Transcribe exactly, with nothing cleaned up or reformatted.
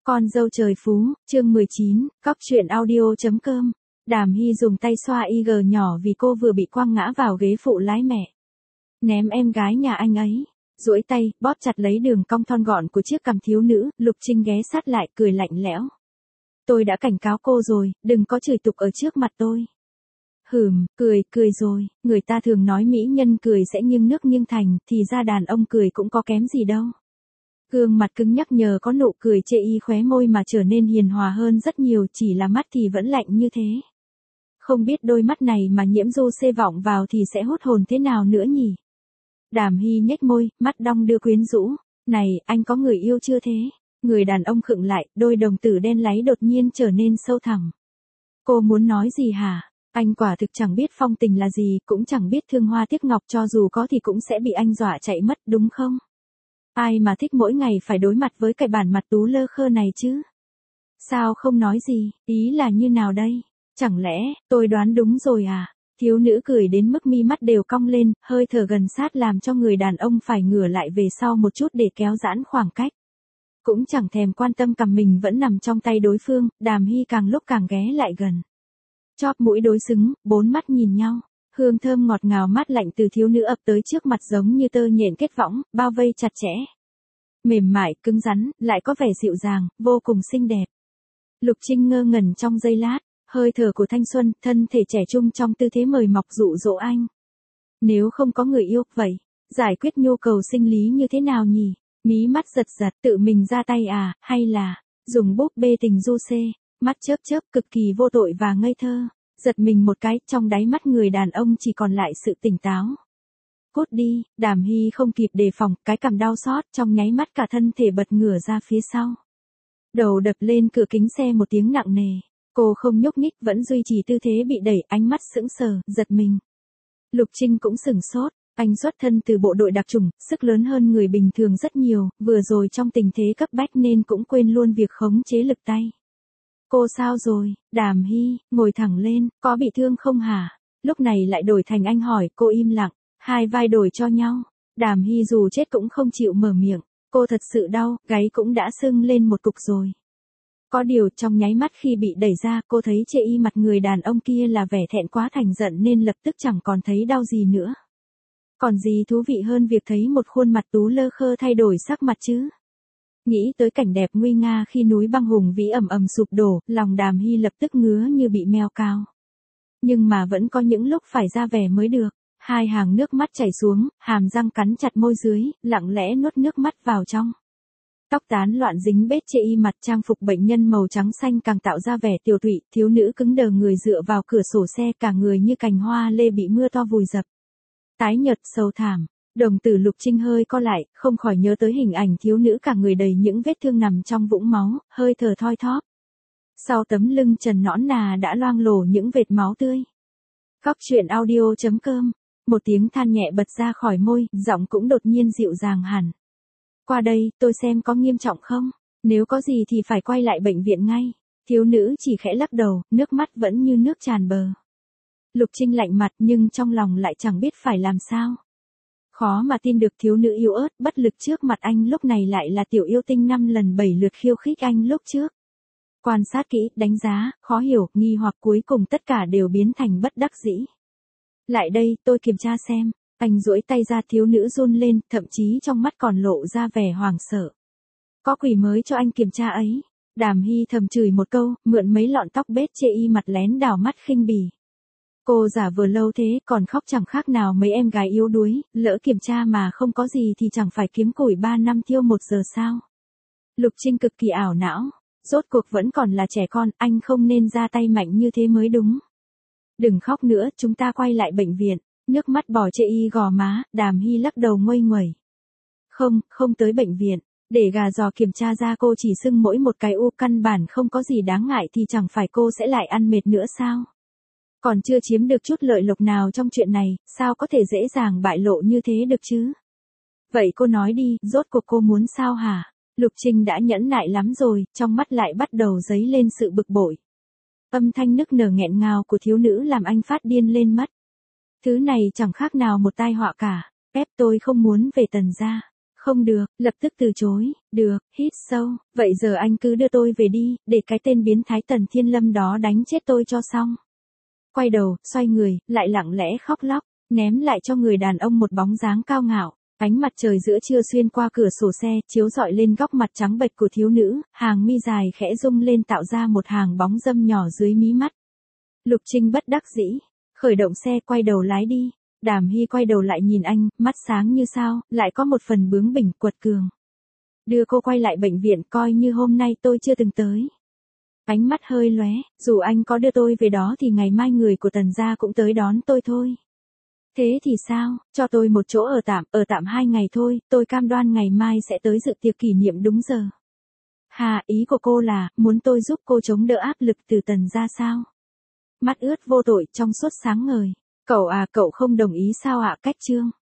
Con dâu trời phú, chương mười chín, cóc truyện audio.com. Đàm Hy dùng tay xoa i giê nhỏ vì cô vừa bị quăng ngã vào ghế phụ lái mẹ. Ném em gái nhà anh ấy. Duỗi tay, bóp chặt lấy đường cong thon gọn của chiếc cằm thiếu nữ, Lục Trinh ghé sát lại cười lạnh lẽo. Tôi đã cảnh cáo cô rồi, đừng có chửi tục ở trước mặt tôi. Hừm, cười, cười rồi, người ta thường nói mỹ nhân cười sẽ nghiêng nước nghiêng thành, thì ra đàn ông cười cũng có kém gì đâu. Gương mặt cứng nhắc nhờ có nụ cười chê y khóe môi mà trở nên hiền hòa hơn rất nhiều, chỉ là mắt thì vẫn lạnh như thế. Không biết đôi mắt này mà Nhiễm Du xê vọng vào thì sẽ hút hồn thế nào nữa nhỉ? Đàm Hy nhếch môi, mắt đong đưa quyến rũ. Này, anh có người yêu chưa thế? Người đàn ông khựng lại, đôi đồng tử đen láy đột nhiên trở nên sâu thẳm. Cô muốn nói gì hả? Anh quả thực chẳng biết phong tình là gì, cũng chẳng biết thương hoa tiếc ngọc, cho dù có thì cũng sẽ bị anh dọa chạy mất, đúng không? Ai mà thích mỗi ngày phải đối mặt với cái bản mặt tú lơ khơ này chứ? Sao không nói gì, ý là như nào đây? Chẳng lẽ, tôi đoán đúng rồi à? Thiếu nữ cười đến mức mi mắt đều cong lên, hơi thở gần sát làm cho người đàn ông phải ngửa lại về sau một chút để kéo giãn khoảng cách. Cũng chẳng thèm quan tâm cằm mình vẫn nằm trong tay đối phương, Đàm Hy càng lúc càng ghé lại gần. Chóp mũi đối xứng, bốn mắt nhìn nhau. Hương thơm ngọt ngào mát lạnh từ thiếu nữ ập tới trước mặt giống như tơ nhện kết võng, bao vây chặt chẽ. Mềm mại, cứng rắn, lại có vẻ dịu dàng, vô cùng xinh đẹp. Lục Trinh ngơ ngẩn trong giây lát, hơi thở của thanh xuân, thân thể trẻ trung trong tư thế mời mọc dụ dỗ anh. Nếu không có người yêu, vậy, giải quyết nhu cầu sinh lý như thế nào nhỉ? Mí mắt giật giật, tự mình ra tay à, hay là, dùng búp bê tình du xê, mắt chớp chớp cực kỳ vô tội và ngây thơ. Giật mình một cái, trong đáy mắt người đàn ông chỉ còn lại sự tỉnh táo. Cút đi, Đàm Hy không kịp đề phòng, cái cằm đau xót, trong nháy mắt cả thân thể bật ngửa ra phía sau. Đầu đập lên cửa kính xe một tiếng nặng nề. Cô không nhúc nhích, vẫn duy trì tư thế bị đẩy, ánh mắt sững sờ, giật mình. Lục Trinh cũng sửng sốt, anh xuất thân từ bộ đội đặc chủng, sức lớn hơn người bình thường rất nhiều, vừa rồi trong tình thế cấp bách nên cũng quên luôn việc khống chế lực tay. Cô sao rồi, Đàm Hy, ngồi thẳng lên, có bị thương không hả? Lúc này lại đổi thành anh hỏi, cô im lặng, hai vai đổi cho nhau. Đàm Hy dù chết cũng không chịu mở miệng, cô thật sự đau, gáy cũng đã sưng lên một cục rồi. Có điều trong nháy mắt khi bị đẩy ra, cô thấy chê y mặt người đàn ông kia là vẻ thẹn quá thành giận nên lập tức chẳng còn thấy đau gì nữa. Còn gì thú vị hơn việc thấy một khuôn mặt tú lơ khơ thay đổi sắc mặt chứ? Nghĩ tới cảnh đẹp nguy nga khi núi băng hùng vĩ ầm ầm sụp đổ, lòng Đàm Hy lập tức ngứa như bị meo cao. Nhưng mà vẫn có những lúc phải ra vẻ mới được. Hai hàng nước mắt chảy xuống, hàm răng cắn chặt môi dưới, lặng lẽ nuốt nước mắt vào trong. Tóc tán loạn dính bết chê y mặt, trang phục bệnh nhân màu trắng xanh càng tạo ra vẻ tiều tụy, thiếu nữ cứng đờ người dựa vào cửa sổ xe, cả người như cành hoa lê bị mưa to vùi dập. Tái nhợt sầu thảm. Đồng tử Lục Trinh hơi co lại, không khỏi nhớ tới hình ảnh thiếu nữ cả người đầy những vết thương nằm trong vũng máu, hơi thở thoi thóp. Sau tấm lưng trần nõn nà đã loang lổ những vệt máu tươi. Cóc truyện audio.com. Một tiếng than nhẹ bật ra khỏi môi, giọng cũng đột nhiên dịu dàng hẳn. Qua đây, tôi xem có nghiêm trọng không? Nếu có gì thì phải quay lại bệnh viện ngay. Thiếu nữ chỉ khẽ lắc đầu, nước mắt vẫn như nước tràn bờ. Lục Trinh lạnh mặt nhưng trong lòng lại chẳng biết phải làm sao. Khó mà tin được thiếu nữ yếu ớt, bất lực trước mặt anh lúc này lại là tiểu yêu tinh năm lần bảy lượt khiêu khích anh lúc trước. Quan sát kỹ, đánh giá, khó hiểu, nghi hoặc cuối cùng tất cả đều biến thành bất đắc dĩ. Lại đây, tôi kiểm tra xem. Anh duỗi tay ra, thiếu nữ run lên, thậm chí trong mắt còn lộ ra vẻ hoảng sợ. Có quỷ mới cho anh kiểm tra ấy. Đàm Hy thầm chửi một câu, mượn mấy lọn tóc bết chê y mặt lén đảo mắt khinh bỉ. Cô giả vờ lâu thế, còn khóc chẳng khác nào mấy em gái yếu đuối, lỡ kiểm tra mà không có gì thì chẳng phải kiếm củi ba năm thiêu một giờ sao. Lục Trinh cực kỳ ảo não, rốt cuộc vẫn còn là trẻ con, anh không nên ra tay mạnh như thế mới đúng. Đừng khóc nữa, chúng ta quay lại bệnh viện. Nước mắt bò chê y gò má, Đàm Hy lắc đầu nguây nguẩy. Không, không tới bệnh viện, để gà giò kiểm tra ra cô chỉ sưng mỗi một cái u, căn bản không có gì đáng ngại thì chẳng phải cô sẽ lại ăn mệt nữa sao? Còn chưa chiếm được chút lợi lộc nào trong chuyện này, sao có thể dễ dàng bại lộ như thế được chứ? Vậy cô nói đi, rốt cuộc cô muốn sao hả? Lục Trinh đã nhẫn nại lắm rồi, trong mắt lại bắt đầu dấy lên sự bực bội. Âm thanh nức nở nghẹn ngào của thiếu nữ làm anh phát điên lên mất. Thứ này chẳng khác nào một tai họa cả, ép tôi không muốn về Tần gia. Không được, lập tức từ chối, được, hít sâu, vậy giờ anh cứ đưa tôi về đi, để cái tên biến thái Tần Thiên Lâm đó đánh chết tôi cho xong. Quay đầu, xoay người, lại lặng lẽ khóc lóc, ném lại cho người đàn ông một bóng dáng cao ngạo. Ánh mặt trời giữa trưa xuyên qua cửa sổ xe, chiếu rọi lên góc mặt trắng bệch của thiếu nữ, hàng mi dài khẽ rung lên tạo ra một hàng bóng râm nhỏ dưới mí mắt. Lục Trinh bất đắc dĩ, khởi động xe quay đầu lái đi. Đàm Hy quay đầu lại nhìn anh, mắt sáng như sao, lại có một phần bướng bỉnh quật cường. Đưa cô quay lại bệnh viện coi như hôm nay tôi chưa từng tới. Ánh mắt hơi lóe, dù anh có đưa tôi về đó thì ngày mai người của Tần gia cũng tới đón tôi thôi. Thế thì sao, cho tôi một chỗ ở tạm, ở tạm hai ngày thôi, tôi cam đoan ngày mai sẽ tới dự tiệc kỷ niệm đúng giờ. Hà, ý của cô là, muốn tôi giúp cô chống đỡ áp lực từ Tần gia sao? Mắt ướt vô tội trong suốt sáng ngời. Cậu à, cậu không đồng ý sao ạ? Cách Trương.